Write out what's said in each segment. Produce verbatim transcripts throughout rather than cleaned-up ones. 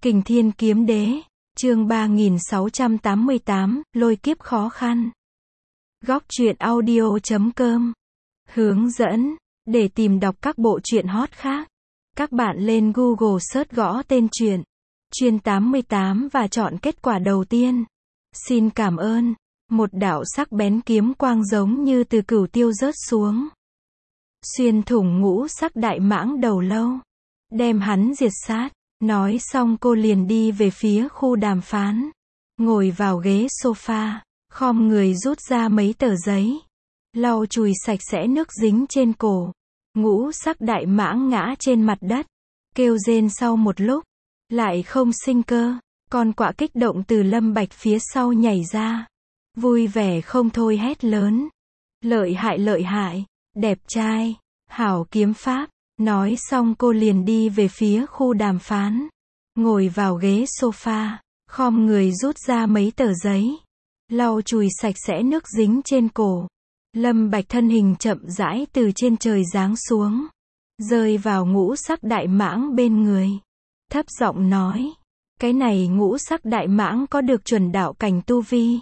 Kình Thiên Kiếm Đế, chương ba nghìn sáu trăm tám mươi tám, lôi kiếp khó khăn. Góc truyện audio chấm com. Hướng dẫn, để tìm đọc các bộ truyện hot khác, các bạn lên Google search gõ tên truyện, Chuyên tám mươi tám và chọn kết quả đầu tiên. Xin cảm ơn. Một đạo sắc bén kiếm quang giống như từ cửu tiêu rớt xuống. Xuyên thủng ngũ sắc đại mãng đầu lâu. Đem hắn diệt sát. Nói xong cô liền đi về phía khu đàm phán. Ngồi vào ghế sofa, khom người rút ra mấy tờ giấy. Lau chùi sạch sẽ nước dính trên cổ. Ngũ sắc đại mãng ngã trên mặt đất. Kêu rên sau một lúc. Lại không sinh cơ. Con quạ kích động từ Lâm Bạch phía sau nhảy ra. Vui vẻ không thôi hét lớn. Lợi hại lợi hại, đẹp trai, hảo kiếm pháp. Nói xong cô liền đi về phía khu đàm phán. Ngồi vào ghế sofa, khom người rút ra mấy tờ giấy. Lau chùi sạch sẽ nước dính trên cổ. Lâm Bạch thân hình chậm rãi từ trên trời giáng xuống. Rơi vào ngũ sắc đại mãng bên người. Thấp giọng nói. Cái này ngũ sắc đại mãng có được chuẩn đạo cảnh tu vi.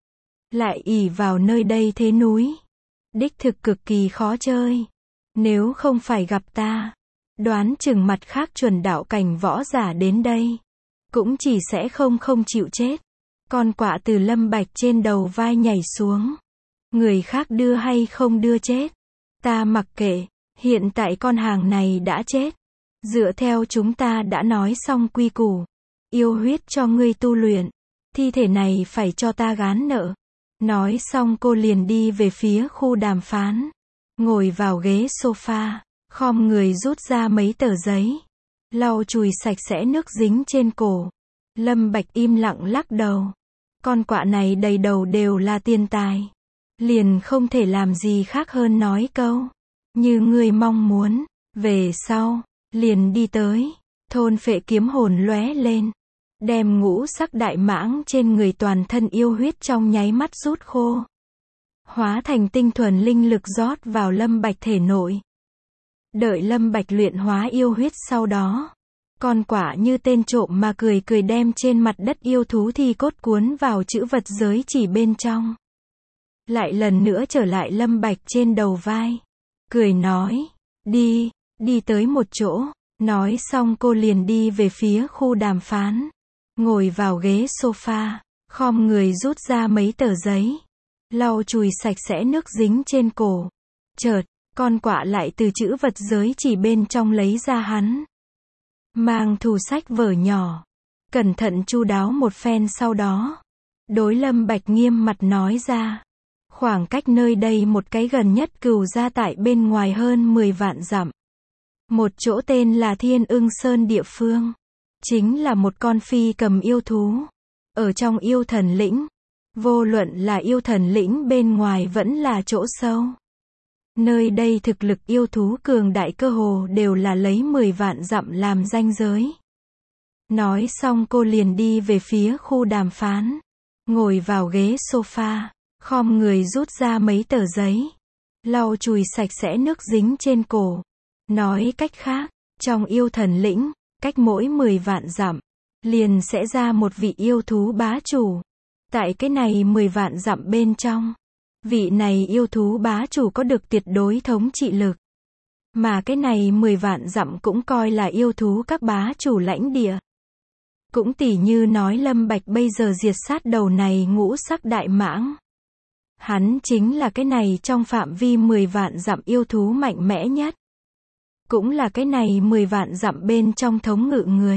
Lại ỷ vào nơi đây thế núi. Đích thực cực kỳ khó chơi. Nếu không phải gặp ta, đoán chừng mặt khác chuẩn đạo cảnh võ giả đến đây, cũng chỉ sẽ không không chịu chết. Con quạ từ Lâm Bạch trên đầu vai nhảy xuống. Người khác đưa hay không đưa chết, ta mặc kệ, hiện tại con hàng này đã chết. Dựa theo chúng ta đã nói xong quy củ, yêu huyết cho ngươi tu luyện, thi thể này phải cho ta gán nợ. Nói xong cô liền đi về phía khu đàm phán. Ngồi vào ghế sofa, khom người rút ra mấy tờ giấy. Lau chùi sạch sẽ nước dính trên cổ. Lâm Bạch im lặng lắc đầu. Con quạ này đầy đầu đều là tiền tài. Liền không thể làm gì khác hơn nói câu. Như ngươi mong muốn. Về sau, liền đi tới. Thôn phệ kiếm hồn lóe lên. Đem ngũ sắc đại mãng trên người toàn thân yêu huyết trong nháy mắt rút khô. Hóa thành tinh thuần linh lực rót vào Lâm Bạch thể nội. Đợi Lâm Bạch luyện hóa yêu huyết sau đó. Con quạ như tên trộm mà cười cười đem trên mặt đất yêu thú thi cốt cuốn vào chữ vật giới chỉ bên trong. Lại lần nữa trở lại Lâm Bạch trên đầu vai. Cười nói, đi, đi tới một chỗ. Nói xong cô liền đi về phía khu đàm phán. Ngồi vào ghế sofa, khom người rút ra mấy tờ giấy. Lau chùi sạch sẽ nước dính trên cổ. Chợt, con quạ lại từ chữ vật giới chỉ bên trong lấy ra hắn. Mang thủ sách vở nhỏ. Cẩn thận chu đáo một phen sau đó. Đối Lâm Bạch nghiêm mặt nói ra. Khoảng cách nơi đây một cái gần nhất Cửu gia tại bên ngoài hơn mười vạn dặm. Một chỗ tên là Thiên Ưng Sơn địa phương. Chính là một con phi cầm yêu thú. Ở trong yêu thần lĩnh. Vô luận là yêu thần lĩnh bên ngoài vẫn là chỗ sâu. Nơi đây thực lực yêu thú cường đại cơ hồ đều là lấy mười vạn dặm làm ranh giới. Nói xong cô liền đi về phía khu đàm phán. Ngồi vào ghế sofa, khom người rút ra mấy tờ giấy. Lau chùi sạch sẽ nước dính trên cổ. Nói cách khác, trong yêu thần lĩnh, cách mỗi mười vạn dặm, liền sẽ ra một vị yêu thú bá chủ. Tại cái này mười vạn dặm bên trong, vị này yêu thú bá chủ có được tuyệt đối thống trị lực. Mà cái này mười vạn dặm cũng coi là yêu thú các bá chủ lãnh địa. Cũng tỉ như nói Lâm Bạch bây giờ diệt sát đầu này ngũ sắc đại mãng. Hắn chính là cái này trong phạm vi mười vạn dặm yêu thú mạnh mẽ nhất. Cũng là cái này mười vạn dặm bên trong thống ngự người.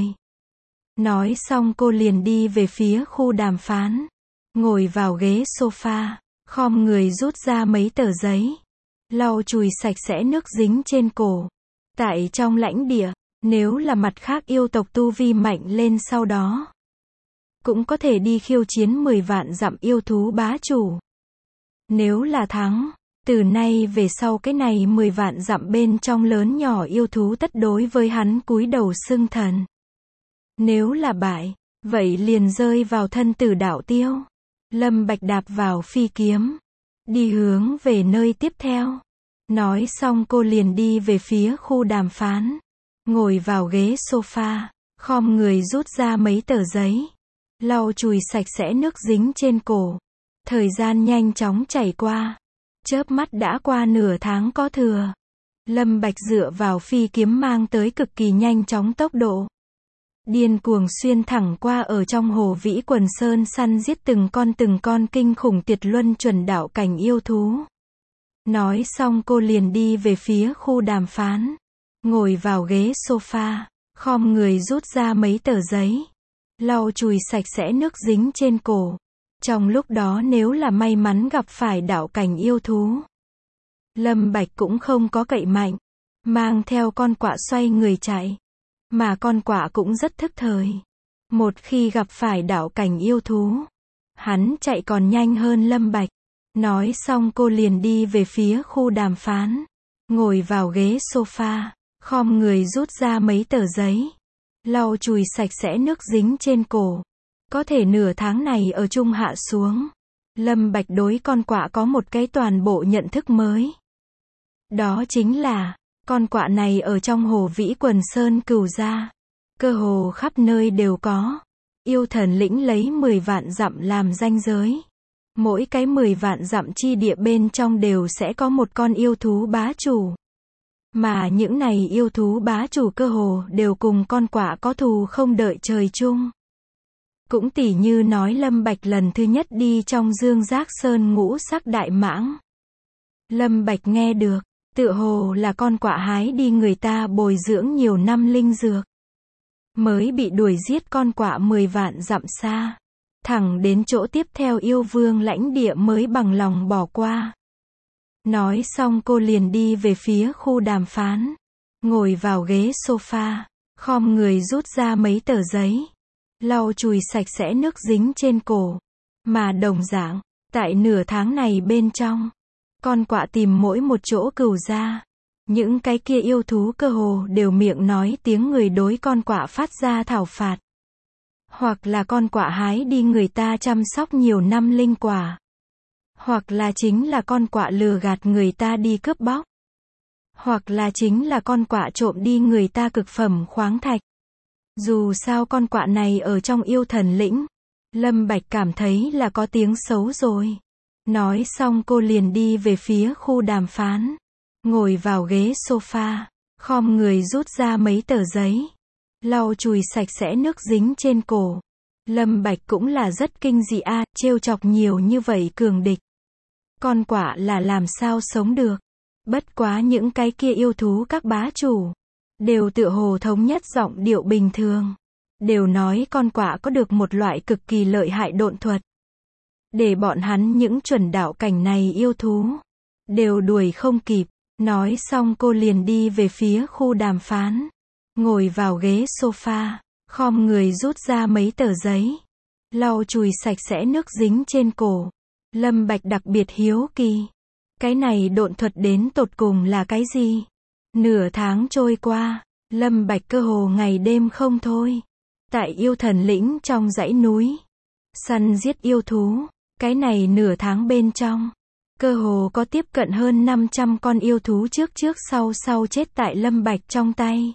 Nói xong cô liền đi về phía khu đàm phán. Ngồi vào ghế sofa, khom người rút ra mấy tờ giấy. Lau chùi sạch sẽ nước dính trên cổ. Tại trong lãnh địa, nếu là mặt khác yêu tộc tu vi mạnh lên sau đó, cũng có thể đi khiêu chiến mười vạn dặm yêu thú bá chủ. Nếu là thắng, từ nay về sau cái này mười vạn dặm bên trong lớn nhỏ yêu thú tất đối với hắn cúi đầu xưng thần. Nếu là bại, vậy liền rơi vào thân tử đạo tiêu. Lâm Bạch đạp vào phi kiếm, đi hướng về nơi tiếp theo. Nói xong cô liền đi về phía khu đàm phán. Ngồi vào ghế sofa, khom người rút ra mấy tờ giấy, lau chùi sạch sẽ nước dính trên cổ. Thời gian nhanh chóng chảy qua, chớp mắt đã qua nửa tháng có thừa. Lâm Bạch dựa vào phi kiếm mang tới cực kỳ nhanh chóng tốc độ, điên cuồng xuyên thẳng qua ở trong hồ Vĩ Quần Sơn, săn giết từng con từng con kinh khủng tuyệt luân chuẩn đạo cảnh yêu thú. Nói xong cô liền đi về phía khu đàm phán, ngồi vào ghế sofa, khom người rút ra mấy tờ giấy, lau chùi sạch sẽ nước dính trên cổ. Trong lúc đó nếu là may mắn gặp phải đạo cảnh yêu thú, Lâm Bạch cũng không có cậy mạnh, mang theo con quạ xoay người chạy. Mà con quạ cũng rất thức thời. Một khi gặp phải đạo cảnh yêu thú, hắn chạy còn nhanh hơn Lâm Bạch. Nói xong cô liền đi về phía khu đàm phán, ngồi vào ghế sofa, khom người rút ra mấy tờ giấy, lau chùi sạch sẽ nước dính trên cổ. Có thể nửa tháng này ở chung hạ xuống, Lâm Bạch đối con quạ có một cái toàn bộ nhận thức mới. Đó chính là, con quạ này ở trong hồ Vĩ Quần Sơn Cửu gia, cơ hồ khắp nơi đều có. Yêu thần lĩnh lấy mười vạn dặm làm ranh giới. Mỗi cái mười vạn dặm chi địa bên trong đều sẽ có một con yêu thú bá chủ. Mà những này yêu thú bá chủ cơ hồ đều cùng con quạ có thù không đợi trời chung. Cũng tỉ như nói Lâm Bạch lần thứ nhất đi trong Dương Giác Sơn ngũ sắc đại mãng. Lâm Bạch nghe được, tựa hồ là con quạ hái đi người ta bồi dưỡng nhiều năm linh dược, mới bị đuổi giết con quạ mười vạn dặm xa, thẳng đến chỗ tiếp theo yêu vương lãnh địa mới bằng lòng bỏ qua. Nói xong cô liền đi về phía khu đàm phán, ngồi vào ghế sofa, khom người rút ra mấy tờ giấy, lau chùi sạch sẽ nước dính trên cổ. Mà đồng dạng, tại nửa tháng này bên trong, con quạ tìm mỗi một chỗ Cửu gia, những cái kia yêu thú cơ hồ đều miệng nói tiếng người đối con quạ phát ra thảo phạt. Hoặc là con quạ hái đi người ta chăm sóc nhiều năm linh quả. Hoặc là chính là con quạ lừa gạt người ta đi cướp bóc. Hoặc là chính là con quạ trộm đi người ta cực phẩm khoáng thạch. Dù sao con quạ này ở trong yêu thần lĩnh, Lâm Bạch cảm thấy là có tiếng xấu rồi. Nói xong cô liền đi về phía khu đàm phán, ngồi vào ghế sofa, khom người rút ra mấy tờ giấy, lau chùi sạch sẽ nước dính trên cổ. Lâm Bạch cũng là rất kinh dị a, à, trêu chọc nhiều như vậy cường địch. Con quạ là làm sao sống được. Bất quá những cái kia yêu thú các bá chủ, đều tựa hồ thống nhất giọng điệu bình thường. Đều nói con quạ có được một loại cực kỳ lợi hại độn thuật. Để bọn hắn những chuẩn đạo cảnh này yêu thú, đều đuổi không kịp. Nói xong cô liền đi về phía khu đàm phán, ngồi vào ghế sofa, khom người rút ra mấy tờ giấy, lau chùi sạch sẽ nước dính trên cổ. Lâm Bạch đặc biệt hiếu kỳ, cái này độn thuật đến tột cùng là cái gì? Nửa tháng trôi qua, Lâm Bạch cơ hồ ngày đêm không thôi. Tại yêu thần lĩnh trong dãy núi, săn giết yêu thú, cái này nửa tháng bên trong, cơ hồ có tiếp cận hơn năm trăm con yêu thú trước trước sau sau chết tại Lâm Bạch trong tay.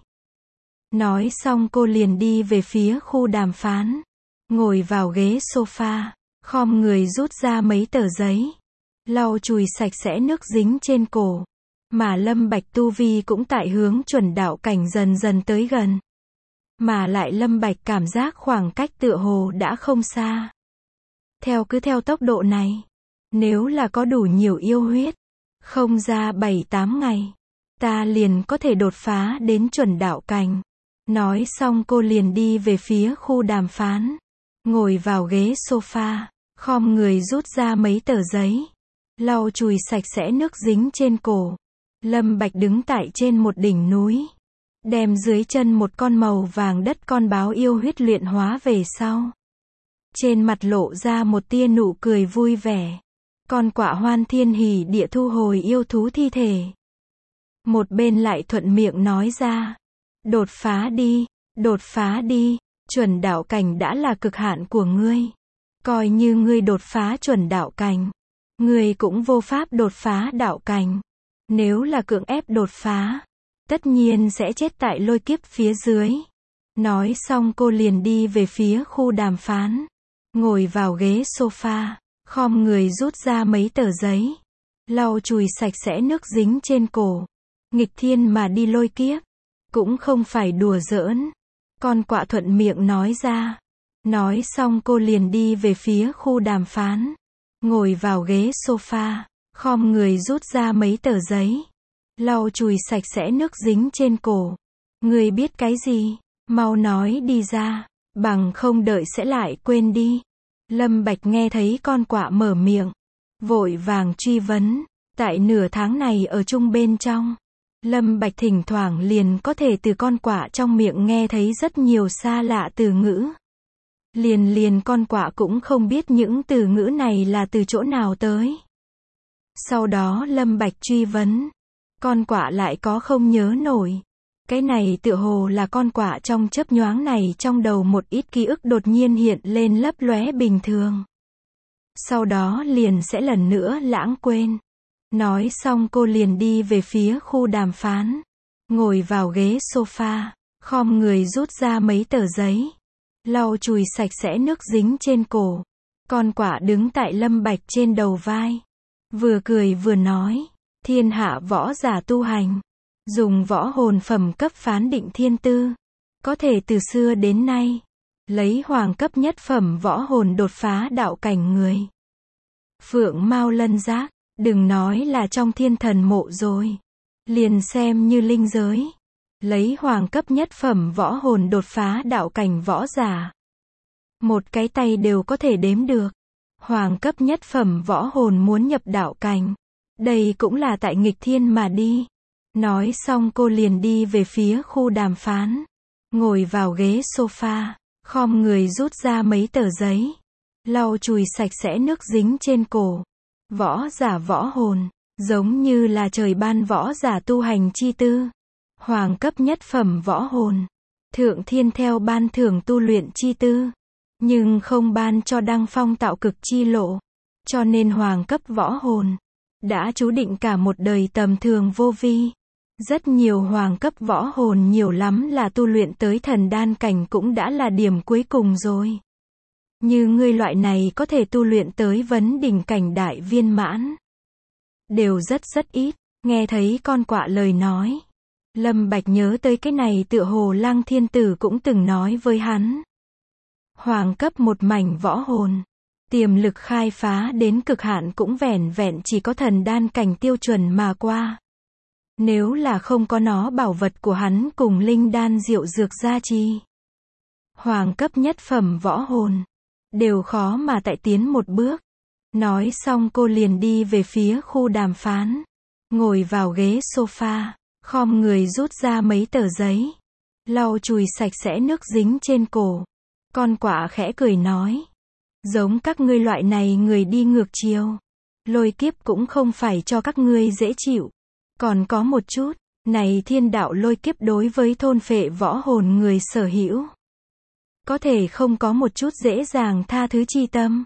Nói xong cô liền đi về phía khu đàm phán, ngồi vào ghế sofa, khom người rút ra mấy tờ giấy, lau chùi sạch sẽ nước dính trên cổ. Mà Lâm Bạch tu vi cũng tại hướng chuẩn đạo cảnh dần dần tới gần. Mà lại Lâm Bạch cảm giác khoảng cách tựa hồ đã không xa. Theo cứ theo tốc độ này, nếu là có đủ nhiều yêu huyết, không ra bảy tám ngày, ta liền có thể đột phá đến chuẩn đạo cảnh. Nói xong cô liền đi về phía khu đàm phán, ngồi vào ghế sofa, khom người rút ra mấy tờ giấy, lau chùi sạch sẽ nước dính trên cổ. Lâm Bạch đứng tại trên một đỉnh núi, đem dưới chân một con màu vàng đất con báo yêu huyết luyện hóa về sau. Trên mặt lộ ra một tia nụ cười vui vẻ. Con quạ hoan thiên hỉ địa thu hồi yêu thú thi thể. Một bên lại thuận miệng nói ra, đột phá đi, đột phá đi, chuẩn đạo cảnh đã là cực hạn của ngươi. Coi như ngươi đột phá chuẩn đạo cảnh, ngươi cũng vô pháp đột phá đạo cảnh. Nếu là cưỡng ép đột phá, tất nhiên sẽ chết tại lôi kiếp phía dưới. Nói xong cô liền đi về phía khu đàm phán. Ngồi vào ghế sofa, khom người rút ra mấy tờ giấy. Lau chùi sạch sẽ nước dính trên cổ. Nghịch thiên mà đi lôi kiếp. Cũng không phải đùa giỡn. Con quạ thuận miệng nói ra. Nói xong cô liền đi về phía khu đàm phán. Ngồi vào ghế sofa, khom người rút ra mấy tờ giấy. Lau chùi sạch sẽ nước dính trên cổ. Người biết cái gì? Mau nói đi ra. Bằng không đợi sẽ lại quên đi. Lâm Bạch nghe thấy con quạ mở miệng. Vội vàng truy vấn. Tại nửa tháng này ở chung bên trong. Lâm Bạch thỉnh thoảng liền có thể từ con quạ trong miệng nghe thấy rất nhiều xa lạ từ ngữ. Liền liền con quạ cũng không biết những từ ngữ này là từ chỗ nào tới. Sau đó Lâm Bạch truy vấn. Con quạ lại có không nhớ nổi. Cái này tựa hồ là con quạ trong chớp nhoáng này trong đầu một ít ký ức đột nhiên hiện lên lấp lóe bình thường. Sau đó liền sẽ lần nữa lãng quên. Nói xong cô liền đi về phía khu đàm phán. Ngồi vào ghế sofa, khom người rút ra mấy tờ giấy. Lau chùi sạch sẽ nước dính trên cổ. Con quạ đứng tại Lâm Bạch trên đầu vai. Vừa cười vừa nói. Thiên hạ võ giả tu hành. Dùng võ hồn phẩm cấp phán định thiên tư. Có thể từ xưa đến nay. Lấy hoàng cấp nhất phẩm võ hồn đột phá đạo cảnh người. Phượng Mao Lân Giác. Đừng nói là trong thiên thần mộ rồi. Liền xem như linh giới. Lấy hoàng cấp nhất phẩm võ hồn đột phá đạo cảnh võ giả. Một cái tay đều có thể đếm được. Hoàng cấp nhất phẩm võ hồn muốn nhập đạo cảnh. Đây cũng là tại nghịch thiên mà đi. Nói xong cô liền đi về phía khu đàm phán. Ngồi vào ghế sofa, khom người rút ra mấy tờ giấy. Lau chùi sạch sẽ nước dính trên cổ. Võ giả võ hồn, giống như là trời ban võ giả tu hành chi tư. Hoàng cấp nhất phẩm võ hồn. Thượng thiên theo ban thưởng tu luyện chi tư. Nhưng không ban cho đăng phong tạo cực chi lộ. Cho nên hoàng cấp võ hồn. Đã chú định cả một đời tầm thường vô vi. Rất nhiều hoàng cấp võ hồn nhiều lắm là tu luyện tới thần đan cảnh cũng đã là điểm cuối cùng rồi. Như ngươi loại này có thể tu luyện tới vấn đỉnh cảnh đại viên mãn. Đều rất rất ít. Nghe thấy con quạ lời nói. Lâm Bạch nhớ tới cái này tựa hồ Lăng Thiên Tử cũng từng nói với hắn. Hoàng cấp một mảnh võ hồn. Tiềm lực khai phá đến cực hạn cũng vẻn vẹn chỉ có thần đan cảnh tiêu chuẩn mà qua. Nếu là không có nó bảo vật của hắn cùng linh đan diệu dược gia trì. Hoàng cấp nhất phẩm võ hồn. Đều khó mà tại tiến một bước. Nói xong cô liền đi về phía khu đàm phán. Ngồi vào ghế sofa, khom người rút ra mấy tờ giấy. Lau chùi sạch sẽ nước dính trên cổ. Con quạ khẽ cười nói. Giống các ngươi loại này người đi ngược chiều. Lôi kiếp cũng không phải cho các ngươi dễ chịu. Còn có một chút, này thiên đạo lôi kiếp đối với thôn phệ võ hồn người sở hữu. Có thể không có một chút dễ dàng tha thứ chi tâm.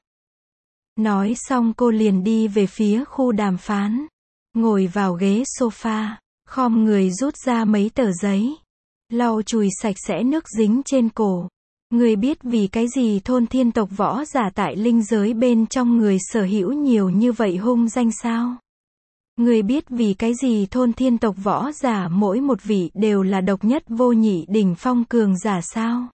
Nói xong cô liền đi về phía khu đàm phán. Ngồi vào ghế sofa, khom người rút ra mấy tờ giấy. Lau chùi sạch sẽ nước dính trên cổ. Người biết vì cái gì thôn thiên tộc võ giả tại linh giới bên trong người sở hữu nhiều như vậy hung danh sao? Người biết vì cái gì thôn thiên tộc võ giả mỗi một vị đều là độc nhất vô nhị đỉnh phong cường giả sao?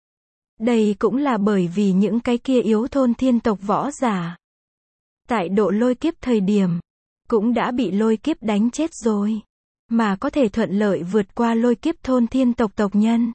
Đây cũng là bởi vì những cái kia yếu thôn thiên tộc võ giả. Tại độ lôi kiếp thời điểm, cũng đã bị lôi kiếp đánh chết rồi. Mà có thể thuận lợi vượt qua lôi kiếp thôn thiên tộc tộc nhân.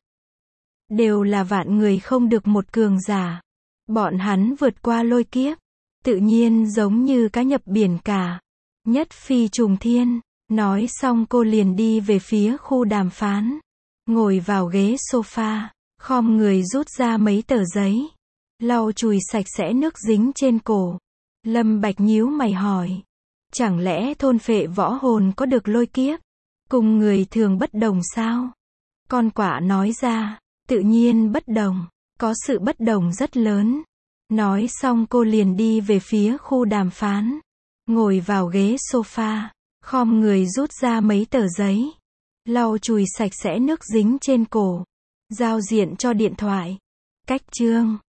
Đều là vạn người không được một cường giả. Bọn hắn vượt qua lôi kiếp. Tự nhiên giống như cá nhập biển cả. Nhất phi trùng thiên. Nói xong cô liền đi về phía khu đàm phán. Ngồi vào ghế sofa. Khom người rút ra mấy tờ giấy. Lau chùi sạch sẽ nước dính trên cổ. Lâm Bạch nhíu mày hỏi. Chẳng lẽ thôn phệ võ hồn có được lôi kiếp? Cùng người thường bất đồng sao? Con quạ nói ra. Tự nhiên bất đồng. Có sự bất đồng rất lớn. Nói xong cô liền đi về phía khu đàm phán. Ngồi vào ghế sofa. Khom người rút ra mấy tờ giấy. Lau chùi sạch sẽ nước dính trên cổ. Giao diện cho điện thoại. Cách chương